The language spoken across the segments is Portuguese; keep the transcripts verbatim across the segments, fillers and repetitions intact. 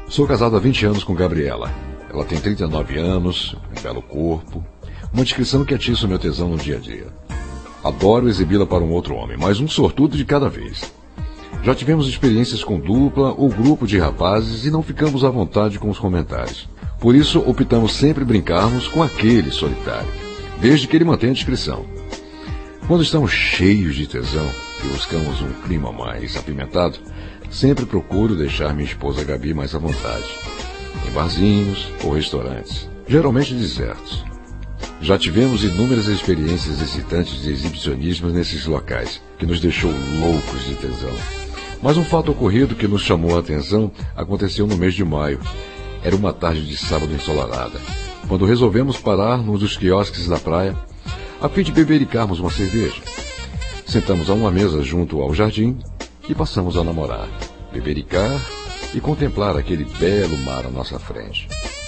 Sou casado há vinte anos com Gabriela. Ela tem trinta e nove anos, um belo corpo, uma descrição que atiça o meu tesão no dia a dia. Adoro exibi-la para um outro homem, mas um sortudo de cada vez. Já tivemos experiências com dupla ou grupo de rapazes e não ficamos à vontade com os comentários. Por isso, optamos sempre brincarmos com aquele solitário, desde que ele mantenha a discrição. Quando estamos cheios de tesão e buscamos um clima mais apimentado, sempre procuro deixar minha esposa Gabi mais à vontade, em barzinhos ou restaurantes, geralmente desertos. Já tivemos inúmeras experiências excitantes de exibicionismo nesses locais, que nos deixou loucos de tesão. Mas um fato ocorrido que nos chamou a atenção aconteceu no mês de maio. Era uma tarde de sábado ensolarada, quando resolvemos parar num dos quiosques da praia, a fim de bebericarmos uma cerveja. Sentamos a uma mesa junto ao jardim e passamos a namorar, bebericar e contemplar aquele belo mar à nossa frente.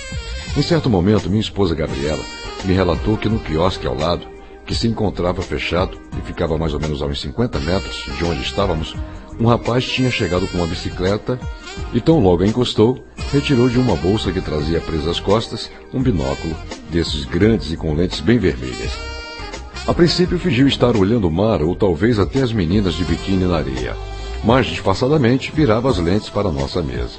Em certo momento, minha esposa Gabriela me relatou que no quiosque ao lado, que se encontrava fechado e ficava mais ou menos a uns cinquenta metros de onde estávamos, um rapaz tinha chegado com uma bicicleta e, tão logo a encostou, retirou de uma bolsa que trazia presa às costas um binóculo, desses grandes e com lentes bem vermelhas. A princípio fingiu estar olhando o mar ou talvez até as meninas de biquíni na areia, mas disfarçadamente virava as lentes para a nossa mesa.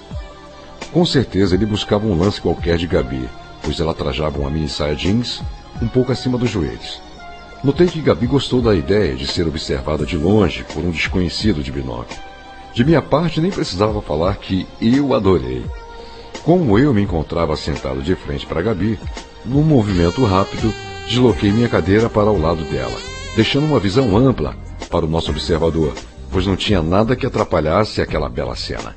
Com certeza ele buscava um lance qualquer de Gabi, pois ela trajava uma mini saia jeans um pouco acima dos joelhos. Notei que Gabi gostou da ideia de ser observada de longe por um desconhecido de binóculo. De minha parte, nem precisava falar que eu adorei. Como eu me encontrava sentado de frente para Gabi, num movimento rápido, desloquei minha cadeira para o lado dela, deixando uma visão ampla para o nosso observador, pois não tinha nada que atrapalhasse aquela bela cena.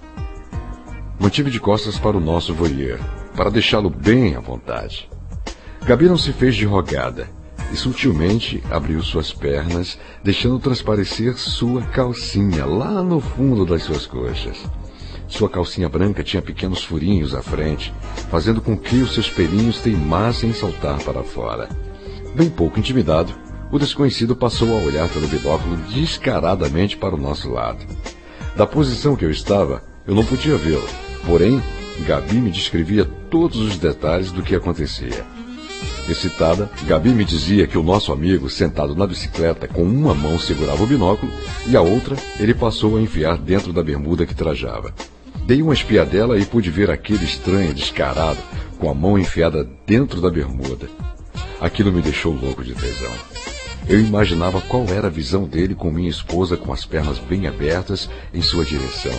Mantive de costas para o nosso voyeur, para deixá-lo bem à vontade. Gabi não se fez de rogada e sutilmente abriu suas pernas, deixando transparecer sua calcinha lá no fundo das suas coxas. Sua calcinha branca tinha pequenos furinhos à frente, fazendo com que os seus pelinhos teimassem em saltar para fora. Bem pouco intimidado, o desconhecido passou a olhar pelo binóculo descaradamente para o nosso lado. Da posição que eu estava, eu não podia vê-lo, porém, Gabi me descrevia todos os detalhes do que acontecia. Excitada, Gabi me dizia que o nosso amigo, sentado na bicicleta, com uma mão segurava o binóculo e a outra ele passou a enfiar dentro da bermuda que trajava. Dei uma espiadela e pude ver aquele estranho descarado com a mão enfiada dentro da bermuda. Aquilo me deixou louco de tesão. Eu imaginava qual era a visão dele com minha esposa com as pernas bem abertas em sua direção.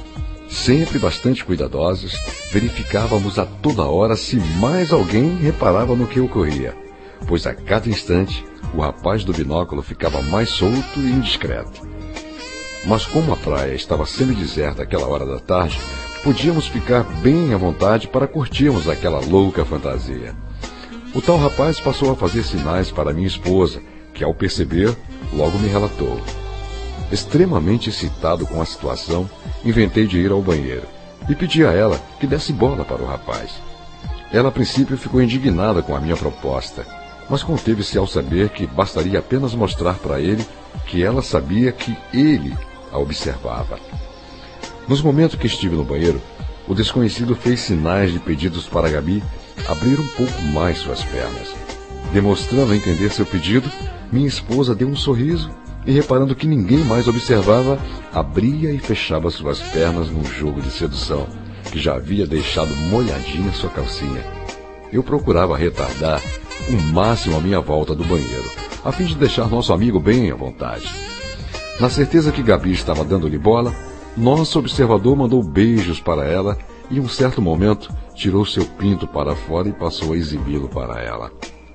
Sempre bastante cuidadosos, verificávamos a toda hora se mais alguém reparava no que ocorria, pois a cada instante o rapaz do binóculo ficava mais solto e indiscreto. Mas como a praia estava semi-deserta àquela hora da tarde, podíamos ficar bem à vontade para curtirmos aquela louca fantasia. O tal rapaz passou a fazer sinais para minha esposa, que ao perceber, logo me relatou. Extremamente excitado com a situação, inventei de ir ao banheiro e pedi a ela que desse bola para o rapaz. Ela a princípio ficou indignada com a minha proposta, mas conteve-se ao saber que bastaria apenas mostrar para ele que ela sabia que ele a observava. Nos momentos que estive no banheiro, o desconhecido fez sinais de pedidos para Gabi abrir um pouco mais suas pernas. Demonstrando entender seu pedido, minha esposa deu um sorriso e, reparando que ninguém mais observava, abria e fechava suas pernas num jogo de sedução, que já havia deixado molhadinha sua calcinha. Eu procurava retardar o máximo a minha volta do banheiro, a fim de deixar nosso amigo bem à vontade. Na certeza que Gabi estava dando-lhe bola, nosso observador mandou beijos para ela e, em um certo momento, tirou seu pinto para fora e passou a exibi-lo para ela.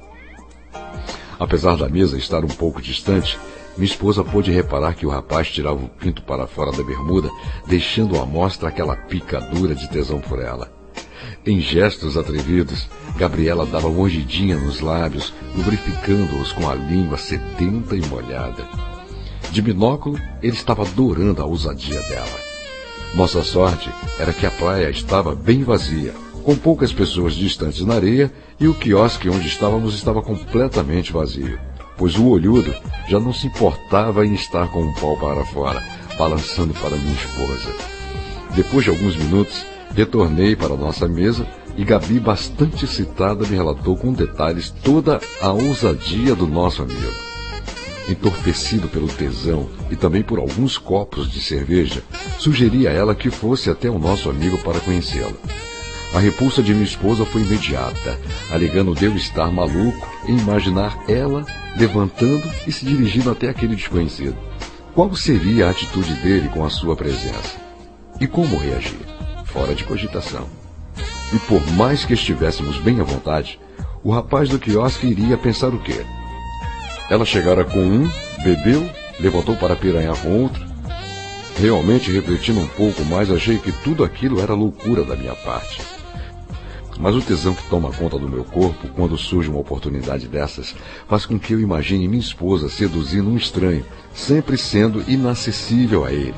Apesar da mesa estar um pouco distante, minha esposa pôde reparar que o rapaz tirava o pinto para fora da bermuda, deixando à mostra aquela picadura de tesão por ela. Em gestos atrevidos, Gabriela dava mordidinha nos lábios, lubrificando-os com a língua sedenta e molhada. De binóculo, ele estava adorando a ousadia dela. Nossa sorte era que a praia estava bem vazia, com poucas pessoas distantes na areia, e o quiosque onde estávamos estava completamente vazio, pois o olhudo já não se importava em estar com um pau para fora, balançando para minha esposa. Depois de alguns minutos, Retornei para a nossa mesa e Gabi, bastante excitada, me relatou com detalhes toda a ousadia do nosso amigo. Entorpecido pelo tesão e também por alguns copos de cerveja, sugeri a ela que fosse até o nosso amigo para conhecê-la. A repulsa de minha esposa foi imediata, alegando de eu estar maluco em imaginar ela levantando e se dirigindo até aquele desconhecido. Qual seria a atitude dele com a sua presença? E como reagir? Fora de cogitação. E por mais que estivéssemos bem à vontade, o rapaz do quiosque iria pensar o quê? Ela chegara com um, bebeu, levantou para piranhar com outro. Realmente, refletindo um pouco mais, achei que tudo aquilo era loucura da minha parte. Mas o tesão que toma conta do meu corpo quando surge uma oportunidade dessas faz com que eu imagine minha esposa seduzindo um estranho, sempre sendo inacessível a ele.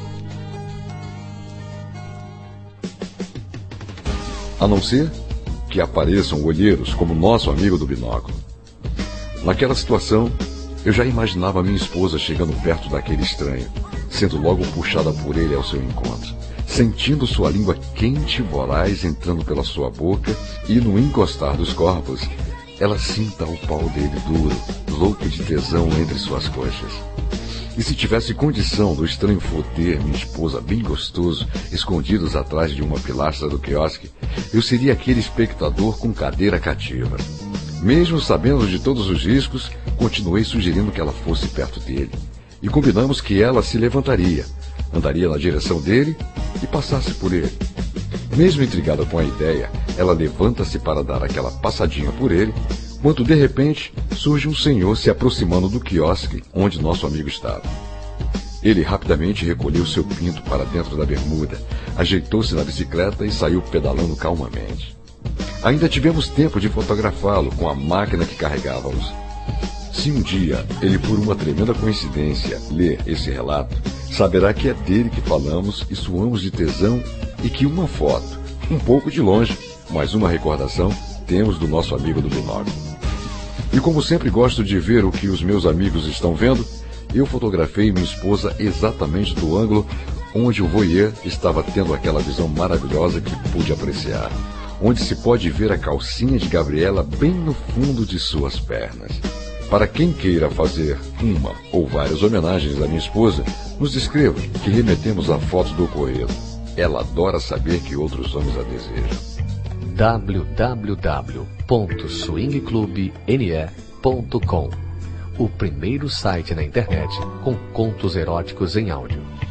A não ser que apareçam olheiros como nosso amigo do binóculo. Naquela situação, eu já imaginava minha esposa chegando perto daquele estranho, sendo logo puxada por ele ao seu encontro, sentindo sua língua quente e voraz entrando pela sua boca e, no encostar dos corpos, ela sinta o pau dele duro, louco de tesão entre suas coxas. E se tivesse condição do estranho foder minha esposa bem gostoso, escondidos atrás de uma pilastra do quiosque, eu seria aquele espectador com cadeira cativa. Mesmo sabendo de todos os riscos, continuei sugerindo que ela fosse perto dele. E combinamos que ela se levantaria, andaria na direção dele e passasse por ele. Mesmo intrigada com a ideia, ela levanta-se para dar aquela passadinha por ele, quando de repente surge um senhor se aproximando do quiosque onde nosso amigo estava. Ele rapidamente recolheu seu pinto para dentro da bermuda, ajeitou-se na bicicleta e saiu pedalando calmamente. Ainda tivemos tempo de fotografá-lo com a máquina que carregávamos. Se um dia ele, por uma tremenda coincidência, ler esse relato, saberá que é dele que falamos e suamos de tesão e que uma foto, um pouco de longe, mas uma recordação, temos do nosso amigo do binóculo. E como sempre gosto de ver o que os meus amigos estão vendo, eu fotografei minha esposa exatamente do ângulo onde o voyeur estava tendo aquela visão maravilhosa que pude apreciar, onde se pode ver a calcinha de Gabriela bem no fundo de suas pernas. Para quem queira fazer uma ou várias homenagens à minha esposa, nos escreva que remetemos a fotos do ocorrido. Ela adora saber que outros homens a desejam. w w w ponto swing club n e ponto com, o primeiro site na internet com contos eróticos em áudio.